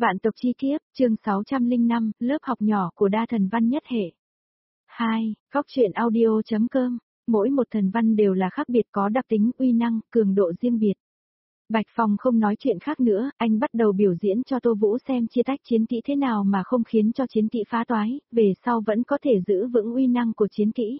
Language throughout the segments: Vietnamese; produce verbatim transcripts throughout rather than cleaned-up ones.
Vạn tộc chi kiếp, chương sáu trăm lẻ năm, lớp học nhỏ của đa thần văn nhất hệ. hai. Góc truyện audio.com. Mỗi một thần văn đều là khác biệt, có đặc tính, uy năng, cường độ riêng biệt. Bạch Phong không nói chuyện khác nữa, anh bắt đầu biểu diễn cho Tô Vũ xem chia tách chiến kỹ thế nào mà không khiến cho chiến kỹ phá toái, về sau vẫn có thể giữ vững uy năng của chiến kỹ.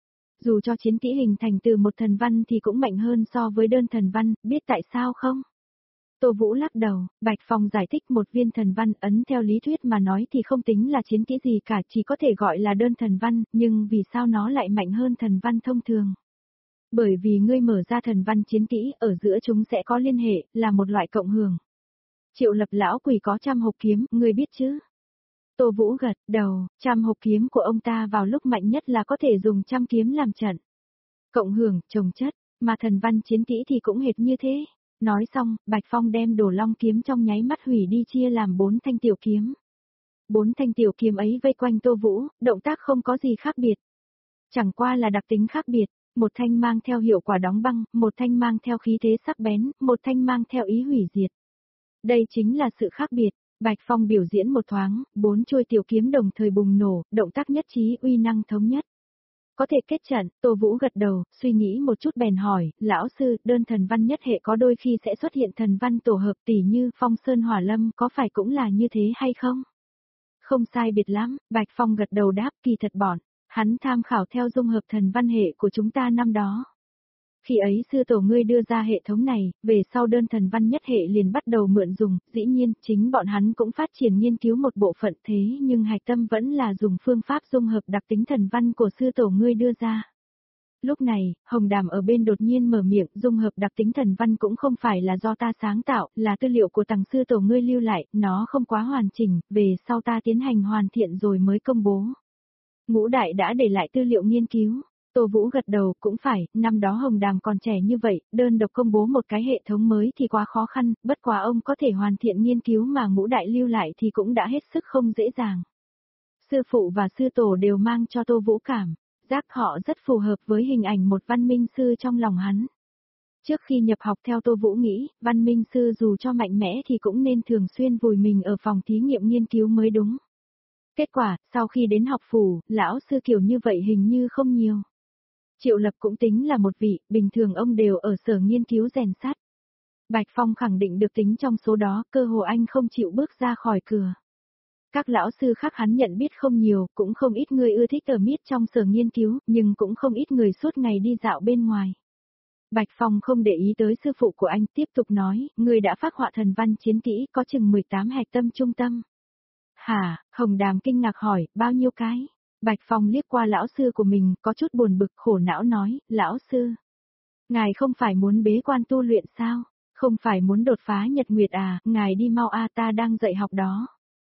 Dù cho chiến kỹ hình thành từ một thần văn thì cũng mạnh hơn so với đơn thần văn, biết tại sao không? Tô Vũ lắc đầu, Bạch Phong giải thích một viên thần văn ấn theo lý thuyết mà nói thì không tính là chiến kỹ gì cả, chỉ có thể gọi là đơn thần văn, nhưng vì sao nó lại mạnh hơn thần văn thông thường? Bởi vì ngươi mở ra thần văn chiến kỹ, ở giữa chúng sẽ có liên hệ, là một loại cộng hưởng. Triệu Lập lão quỷ có trăm hộp kiếm, ngươi biết chứ? Tô Vũ gật đầu, trăm hộp kiếm của ông ta vào lúc mạnh nhất là có thể dùng trăm kiếm làm trận. Cộng hưởng, chồng chất, mà thần văn chiến kỹ thì cũng hệt như thế. Nói xong, Bạch Phong đem Đồ Long kiếm trong nháy mắt hủy đi, chia làm bốn thanh tiểu kiếm. Bốn thanh tiểu kiếm ấy vây quanh Tô Vũ, động tác không có gì khác biệt. Chẳng qua là đặc tính khác biệt, một thanh mang theo hiệu quả đóng băng, một thanh mang theo khí thế sắc bén, một thanh mang theo ý hủy diệt. Đây chính là sự khác biệt. Bạch Phong biểu diễn một thoáng, bốn chuôi tiểu kiếm đồng thời bùng nổ, động tác nhất trí, uy năng thống nhất. Có thể kết trận, Tô Vũ gật đầu, suy nghĩ một chút bèn hỏi, lão sư, đơn thần văn nhất hệ có đôi khi sẽ xuất hiện thần văn tổ hợp tỉ như Phong Sơn Hỏa Lâm, có phải cũng là như thế hay không? Không sai biệt lắm, Bạch Phong gật đầu đáp, kỳ thật bọn, hắn tham khảo theo dung hợp thần văn hệ của chúng ta năm đó. Khi ấy sư tổ ngươi đưa ra hệ thống này, về sau đơn thần văn nhất hệ liền bắt đầu mượn dùng, dĩ nhiên, chính bọn hắn cũng phát triển nghiên cứu một bộ phận thế nhưng hạch tâm vẫn là dùng phương pháp dung hợp đặc tính thần văn của sư tổ ngươi đưa ra. Lúc này, Hồng Đàm ở bên đột nhiên mở miệng, dung hợp đặc tính thần văn cũng không phải là do ta sáng tạo, là tư liệu của tầng sư tổ ngươi lưu lại, nó không quá hoàn chỉnh, về sau ta tiến hành hoàn thiện rồi mới công bố. Ngũ Đại đã để lại tư liệu nghiên cứu. Tô Vũ gật đầu, cũng phải, năm đó Hồng Đàm còn trẻ như vậy, đơn độc công bố một cái hệ thống mới thì quá khó khăn, bất quá ông có thể hoàn thiện nghiên cứu mà Ngũ Đại lưu lại thì cũng đã hết sức không dễ dàng. Sư phụ và sư tổ đều mang cho Tô Vũ cảm giác họ rất phù hợp với hình ảnh một văn minh sư trong lòng hắn. Trước khi nhập học theo Tô Vũ nghĩ, văn minh sư dù cho mạnh mẽ thì cũng nên thường xuyên vùi mình ở phòng thí nghiệm nghiên cứu mới đúng. Kết quả, sau khi đến học phủ, lão sư kiểu như vậy hình như không nhiều. Triệu Lập cũng tính là một vị, bình thường ông đều ở sở nghiên cứu rèn sắt. Bạch Phong khẳng định được tính trong số đó, cơ hồ anh không chịu bước ra khỏi cửa. Các lão sư khác hắn nhận biết không nhiều, cũng không ít người ưa thích ở miết trong sở nghiên cứu, nhưng cũng không ít người suốt ngày đi dạo bên ngoài. Bạch Phong không để ý tới sư phụ của anh, tiếp tục nói, người đã phác họa thần văn chiến kỹ, có chừng mười tám hạch tâm trung tâm. Hả, Hồng Đàm kinh ngạc hỏi, bao nhiêu cái? Bạch Phong liếc qua lão sư của mình, có chút buồn bực khổ não nói, lão sư. Ngài không phải muốn bế quan tu luyện sao? Không phải muốn đột phá nhật nguyệt à, ngài đi mau a, ta đang dạy học đó.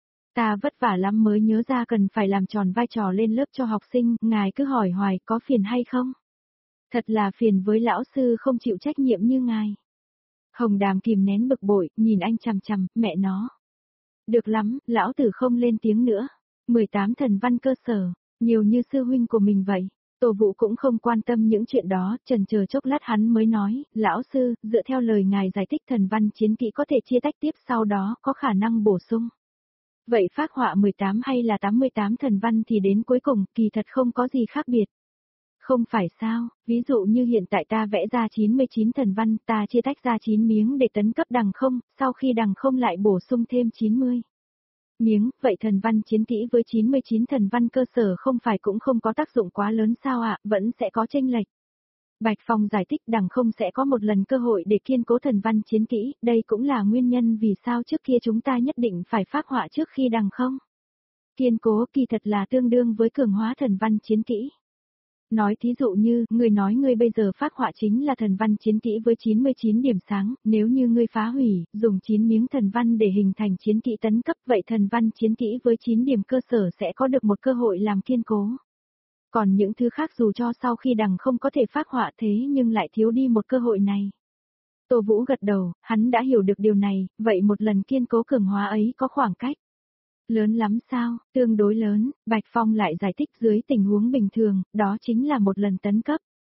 Ta vất vả lắm mới nhớ ra cần phải làm tròn vai trò lên lớp cho học sinh, ngài cứ hỏi hoài có phiền hay không? Thật là phiền với lão sư không chịu trách nhiệm như ngài. Hồng Đàm kìm nén bực bội, nhìn anh chằm chằm, mẹ nó. Được lắm, lão tử không lên tiếng nữa. mười tám thần văn cơ sở, nhiều như sư huynh của mình vậy. Tô Vũ cũng không quan tâm những chuyện đó, chần chờ chốc lát hắn mới nói, lão sư, dựa theo lời ngài giải thích thần văn chiến kỹ có thể chia tách tiếp sau đó, có khả năng bổ sung. Vậy phác họa mười tám hay là tám mươi tám thần văn thì đến cuối cùng, kỳ thật không có gì khác biệt. Không phải sao, ví dụ như hiện tại ta vẽ ra chín mươi chín thần văn, ta chia tách ra chín miếng để tấn cấp đằng không, sau khi đằng không lại bổ sung thêm chín mươi. Miếng, vậy thần văn chiến kỹ với chín mươi chín thần văn cơ sở không phải cũng không có tác dụng quá lớn sao ạ, vẫn sẽ có chênh lệch. Bạch Phong giải thích đằng không sẽ có một lần cơ hội để kiên cố thần văn chiến kỹ, đây cũng là nguyên nhân vì sao trước kia chúng ta nhất định phải phác họa trước khi đằng không. Kiên cố kỳ thật là tương đương với cường hóa thần văn chiến kỹ. Nói thí dụ như, người nói ngươi bây giờ phác họa chính là thần văn chiến kỹ với chín mươi chín điểm sáng, nếu như ngươi phá hủy, dùng chín miếng thần văn để hình thành chiến kỹ tấn cấp, vậy thần văn chiến kỹ với chín điểm cơ sở sẽ có được một cơ hội làm kiên cố. Còn những thứ khác dù cho sau khi đằng không có thể phác họa thế nhưng lại thiếu đi một cơ hội này. Tô Vũ gật đầu, hắn đã hiểu được điều này, vậy một lần kiên cố cường hóa ấy có khoảng cách. Lớn lắm sao, tương đối lớn, Bạch Phong lại giải thích dưới tình huống bình thường, đó chính là một lần tấn cấp.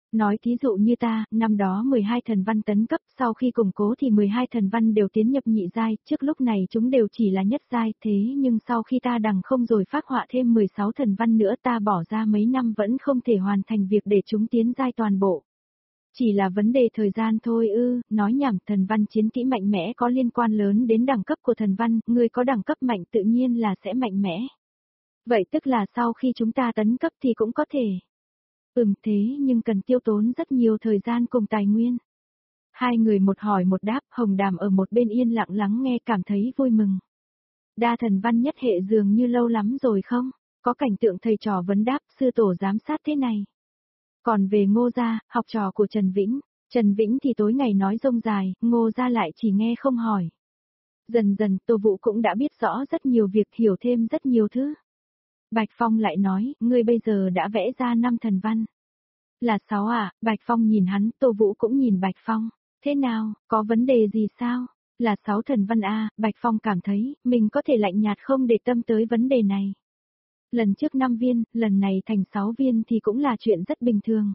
Nói thí dụ như ta, năm đó mười hai thần văn tấn cấp, sau khi củng cố thì mười hai thần văn đều tiến nhập nhị giai, trước lúc này chúng đều chỉ là nhất giai, thế nhưng sau khi ta đằng không rồi phác họa thêm mười sáu thần văn nữa ta bỏ ra mấy năm vẫn không thể hoàn thành việc để chúng tiến giai toàn bộ. Chỉ là vấn đề thời gian thôi ư, nói nhảm, thần văn chiến kỹ mạnh mẽ có liên quan lớn đến đẳng cấp của thần văn, người có đẳng cấp mạnh tự nhiên là sẽ mạnh mẽ. Vậy tức là sau khi chúng ta tấn cấp thì cũng có thể. Ừm thế nhưng cần tiêu tốn rất nhiều thời gian cùng tài nguyên. Hai người một hỏi một đáp, Hồng Đàm ở một bên yên lặng lắng nghe cảm thấy vui mừng. Đa thần văn nhất hệ dường như lâu lắm rồi không? Có cảnh tượng thầy trò vấn đáp, sư tổ giám sát thế này. Còn về Ngô Gia, học trò của Trần Vĩnh, Trần Vĩnh thì tối ngày nói rông dài, Ngô Gia lại chỉ nghe không hỏi. Dần dần Tô Vũ cũng đã biết rõ rất nhiều việc, hiểu thêm rất nhiều thứ. Bạch Phong lại nói, ngươi bây giờ đã vẽ ra năm thần văn. Là sáu à, Bạch Phong nhìn hắn, Tô Vũ cũng nhìn Bạch Phong. Thế nào, có vấn đề gì sao? Là sáu thần văn a, Bạch Phong cảm thấy, mình có thể lạnh nhạt không để tâm tới vấn đề này. Lần trước năm viên, lần này thành sáu viên thì cũng là chuyện rất bình thường.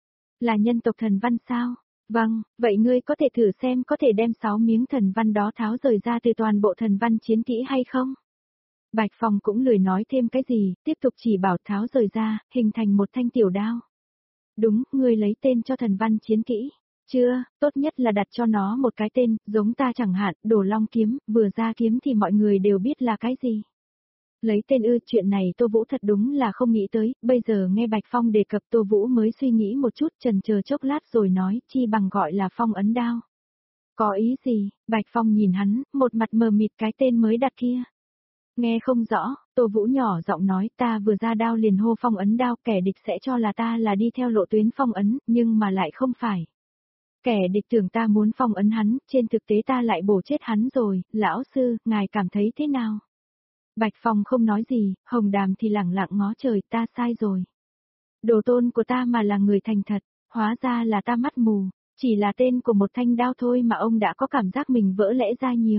Là nhân tộc thần văn sao? Vâng, vậy ngươi có thể thử xem có thể đem sáu miếng thần văn đó tháo rời ra từ toàn bộ thần văn chiến kỹ hay không? Bạch Phong cũng lười nói thêm cái gì, tiếp tục chỉ bảo tháo rời ra, hình thành một thanh tiểu đao. Đúng, ngươi lấy tên cho thần văn chiến kỹ. Chưa, tốt nhất là đặt cho nó một cái tên, giống ta chẳng hạn, Đồ Long kiếm, vừa ra kiếm thì mọi người đều biết là cái gì. Lấy tên ư, chuyện này Tô Vũ thật đúng là không nghĩ tới, bây giờ nghe Bạch Phong đề cập Tô Vũ mới suy nghĩ một chút, chần chờ chốc lát rồi nói, chi bằng gọi là phong ấn đao. Có ý gì? Bạch Phong nhìn hắn, một mặt mờ mịt cái tên mới đặt kia. Nghe không rõ, Tô Vũ nhỏ giọng nói, ta vừa ra đao liền hô phong ấn đao, kẻ địch sẽ cho là ta là đi theo lộ tuyến phong ấn, nhưng mà lại không phải. Kẻ địch tưởng ta muốn phong ấn hắn, trên thực tế ta lại bổ chết hắn rồi, lão sư, ngài cảm thấy thế nào? Bạch Phong không nói gì, Hồng Đàm thì lẳng lặng ngó trời, ta sai rồi. Đồ tôn của ta mà là người thành thật, hóa ra là ta mắt mù, chỉ là tên của một thanh đao thôi mà ông đã có cảm giác mình vỡ lẽ ra nhiều.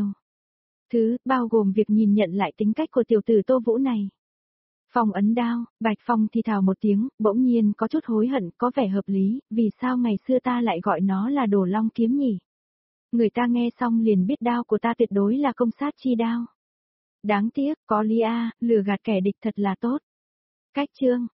Thứ, bao gồm việc nhìn nhận lại tính cách của tiểu tử Tô Vũ này. Phong ấn đao, Bạch Phong thì thào một tiếng, bỗng nhiên có chút hối hận, có vẻ hợp lý, vì sao ngày xưa ta lại gọi nó là Đồ Long kiếm nhỉ? Người ta nghe xong liền biết đao của ta tuyệt đối là công sát chi đao. Đáng tiếc, có lý a, lừa gạt kẻ địch thật là tốt. Cách chương